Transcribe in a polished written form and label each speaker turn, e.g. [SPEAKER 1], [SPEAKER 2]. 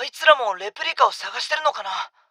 [SPEAKER 1] いつらもレプリカを探してるのかな。